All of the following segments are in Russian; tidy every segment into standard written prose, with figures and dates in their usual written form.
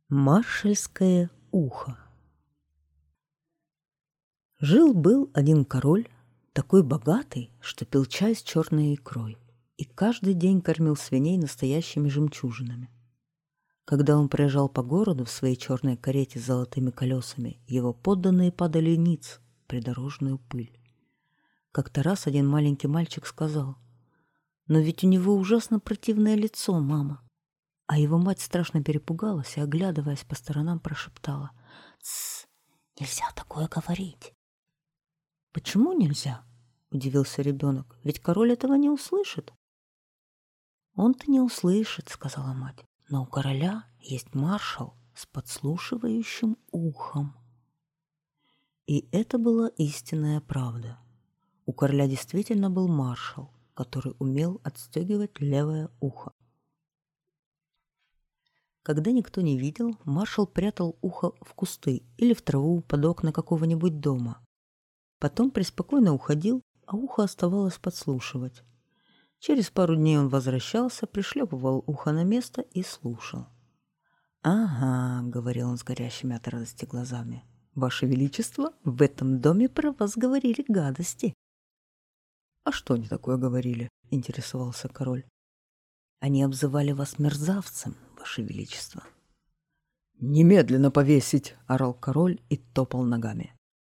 Маршальское ухо. Жил-был один король, такой богатый, что пил чай с черной икрой, и каждый день кормил свиней настоящими жемчужинами. Когда он проезжал по городу в своей черной карете с золотыми колесами, его подданные падали ниц в придорожную пыль. Как-то раз один маленький мальчик сказал: «Но ведь у него ужасно противное лицо, мама». А его мать страшно перепугалась и, оглядываясь по сторонам, прошептала: «Тссс, нельзя такое говорить». «Почему нельзя?» — удивился ребенок. «Ведь король этого не услышит». «Он-то не услышит», — сказала мать. «Но у короля есть маршал с подслушивающим ухом». И это была истинная правда. У короля действительно был маршал, который умел отстегивать левое ухо. Когда никто не видел, маршал прятал ухо в кусты или в траву под окна какого-нибудь дома. Потом преспокойно уходил, а ухо оставалось подслушивать. Через пару дней он возвращался, пришлепывал ухо на место и слушал. «Ага», — говорил он с горящими от радости глазами, «Ваше Величество, в этом доме про вас говорили гадости». «А что они такое говорили?» — интересовался король. «Они обзывали вас мерзавцем, Ваше Величество». «Немедленно повесить!» — орал король и топал ногами.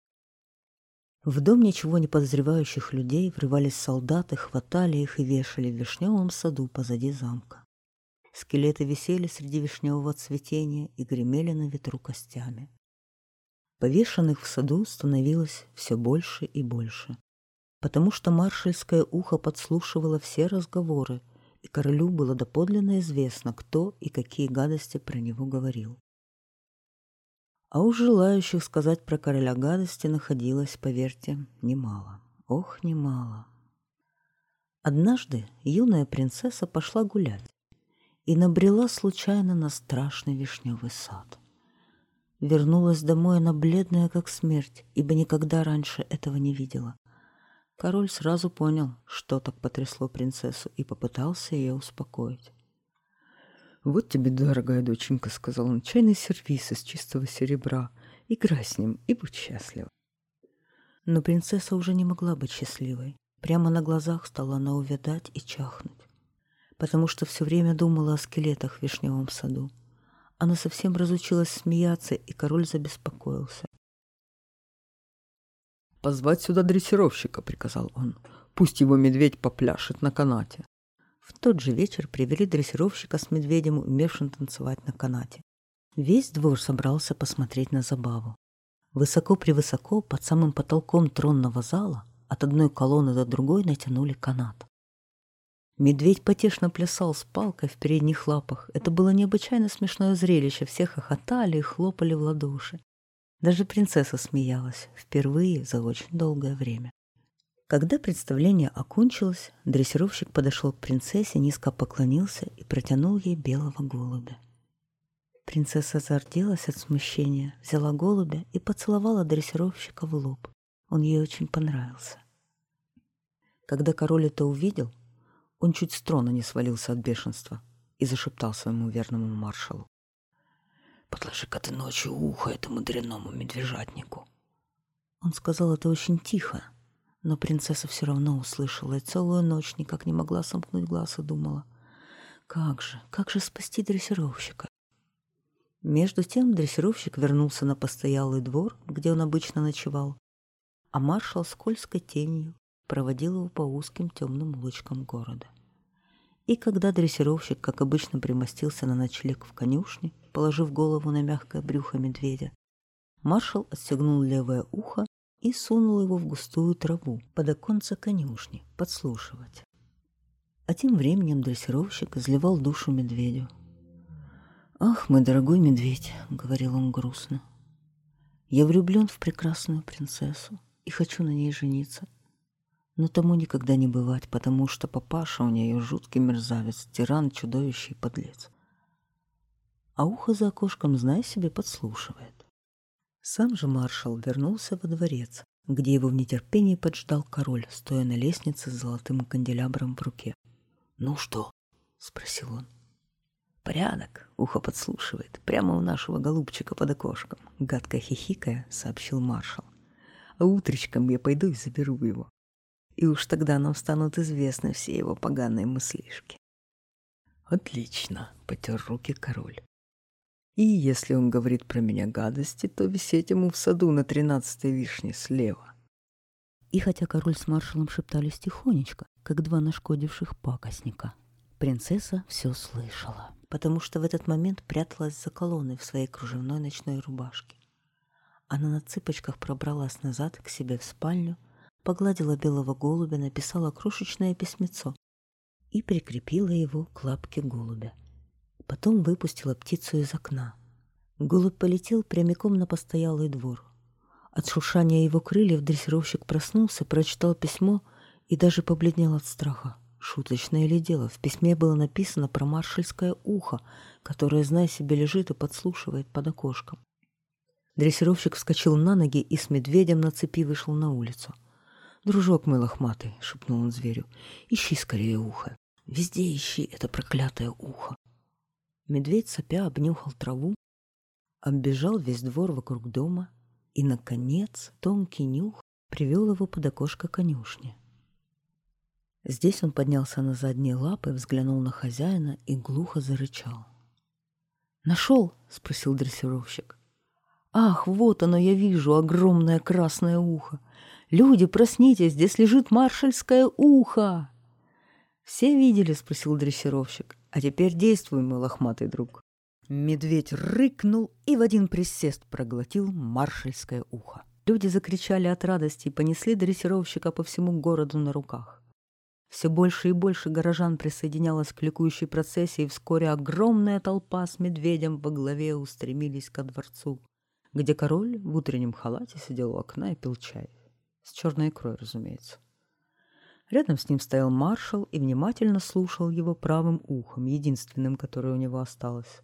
В дом ничего не подозревающих людей врывались солдаты, хватали их и вешали в вишневом саду позади замка. Скелеты висели среди вишневого цветения и гремели на ветру костями. Повешенных в саду становилось все больше и больше, потому что маршальское ухо подслушивало все разговоры, и королю было доподлинно известно, кто и какие гадости про него говорил. А уж желающих сказать про короля гадости находилось, поверьте, немало. Ох, немало. Однажды юная принцесса пошла гулять и набрела случайно на страшный вишневый сад. Вернулась домой она бледная, как смерть, ибо никогда раньше этого не видела. Король сразу понял, что так потрясло принцессу, и попытался ее успокоить. «Вот тебе, дорогая доченька, — сказал он, — чайный сервиз из чистого серебра. Играй с ним и будь счастлива». Но принцесса уже не могла быть счастливой. Прямо на глазах стала она увядать и чахнуть, потому что все время думала о скелетах в вишневом саду. Она совсем разучилась смеяться, и король забеспокоился. «Позвать сюда дрессировщика, — приказал он. — Пусть его медведь попляшет на канате». В тот же вечер привели дрессировщика с медведем, умевшим танцевать на канате. Весь двор собрался посмотреть на забаву. Высоко-превысоко, под самым потолком тронного зала, от одной колонны до другой натянули канат. Медведь потешно плясал с палкой в передних лапах. Это было необычайно смешное зрелище. Все хохотали и хлопали в ладоши. Даже принцесса смеялась впервые за очень долгое время. Когда представление окончилось, дрессировщик подошел к принцессе, низко поклонился и протянул ей белого голубя. Принцесса зарделась от смущения, взяла голубя и поцеловала дрессировщика в лоб. Он ей очень понравился. Когда король это увидел, он чуть с трона не свалился от бешенства и зашептал своему верному маршалу: «Подложи-ка ты ночью ухо этому дрянному медвежатнику». Он сказал это очень тихо, но принцесса все равно услышала и целую ночь никак не могла сомкнуть глаз и думала: как же спасти дрессировщика? Между тем дрессировщик вернулся на постоялый двор, где он обычно ночевал, а маршал скользкой тенью проводил его по узким темным улочкам города. И когда дрессировщик, как обычно, примостился на ночлег в конюшне, положив голову на мягкое брюхо медведя, маршал отстегнул левое ухо и сунул его в густую траву под оконце конюшни подслушивать. А тем временем дрессировщик изливал душу медведю. «Ах, мой дорогой медведь, — говорил он грустно, — я влюблен в прекрасную принцессу и хочу на ней жениться. Но тому никогда не бывать, потому что папаша у нее жуткий мерзавец, тиран, чудовище и подлец. А ухо за окошком, знай себе, подслушивает». Сам же маршал вернулся во дворец, где его в нетерпении поджидал король, стоя на лестнице с золотым канделябром в руке. «Ну что?» — спросил он. «Порядок!» — ухо подслушивает. Прямо у нашего голубчика под окошком. Гадко хихикая, сообщил маршал. «А утречком я пойду и заберу его. И уж тогда нам станут известны все его поганые мыслишки». «Отлично!» — потер руки король. «И если он говорит про меня гадости, то висеть ему в саду на 13-й вишне слева». И хотя король с маршалом шептались тихонечко, как два нашкодивших пакостника, принцесса все слышала, потому что в этот момент пряталась за колонной в своей кружевной ночной рубашке. Она на цыпочках пробралась назад к себе в спальню, погладила белого голубя, написала крошечное письмецо и прикрепила его к лапке голубя. Потом выпустила птицу из окна. Голубь полетел прямиком на постоялый двор. От шуршания его крыльев дрессировщик проснулся, прочитал письмо и даже побледнел от страха. Шуточное ли дело? В письме было написано про маршальское ухо, которое, зная себе, лежит и подслушивает под окошком. Дрессировщик вскочил на ноги и с медведем на цепи вышел на улицу. «Дружок мой лохматый», — шепнул он зверю, — «ищи скорее ухо. Везде ищи это проклятое ухо». Медведь, сопя, обнюхал траву, оббежал весь двор вокруг дома и, наконец, тонкий нюх привел его под окошко конюшни. Здесь он поднялся на задние лапы, взглянул на хозяина и глухо зарычал. «Нашел?» — спросил дрессировщик. «Ах, вот оно, я вижу, огромное красное ухо! Люди, проснитесь, здесь лежит маршальское ухо!» «Все видели?» — спросил дрессировщик. «А теперь действуй, мой лохматый друг». Медведь рыкнул и в один присест проглотил маршальское ухо. Люди закричали от радости и понесли дрессировщика по всему городу на руках. Все больше и больше горожан присоединялось к ликующей процессии, и вскоре огромная толпа с медведем во главе устремились ко дворцу, где король в утреннем халате сидел у окна и пил чай. С черной икрой, разумеется. Рядом с ним стоял маршал и внимательно слушал его правым ухом, единственным, которое у него осталось.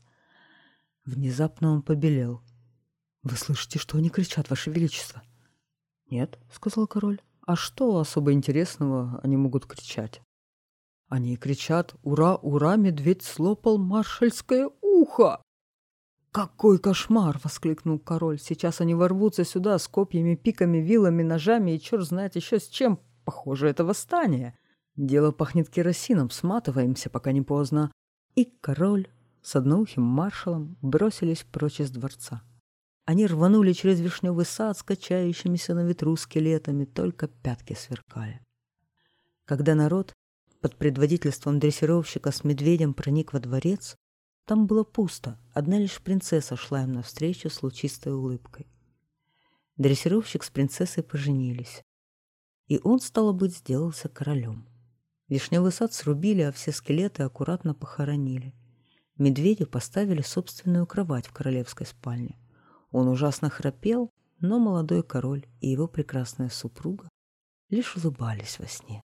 Внезапно он побелел. «Вы слышите, что они кричат, Ваше Величество?» «Нет», — сказал король. «А что особо интересного они могут кричать?» «Они кричат: ура, ура, медведь слопал маршальское ухо!» «Какой кошмар!» — воскликнул король. «Сейчас они ворвутся сюда с копьями, пиками, вилами, ножами и черт знает еще с чем. Похоже, это восстание. Дело пахнет керосином, сматываемся, пока не поздно». И король с одноухим маршалом бросились прочь из дворца. Они рванули через вишневый сад с качающимися на ветру скелетами, только пятки сверкали. Когда народ под предводительством дрессировщика с медведем проник во дворец, там было пусто, одна лишь принцесса шла им навстречу с лучистой улыбкой. Дрессировщик с принцессой поженились, и он, стало быть, сделался королем. Вишневый сад срубили, а все скелеты аккуратно похоронили. Медведю поставили собственную кровать в королевской спальне. Он ужасно храпел, но молодой король и его прекрасная супруга лишь улыбались во сне.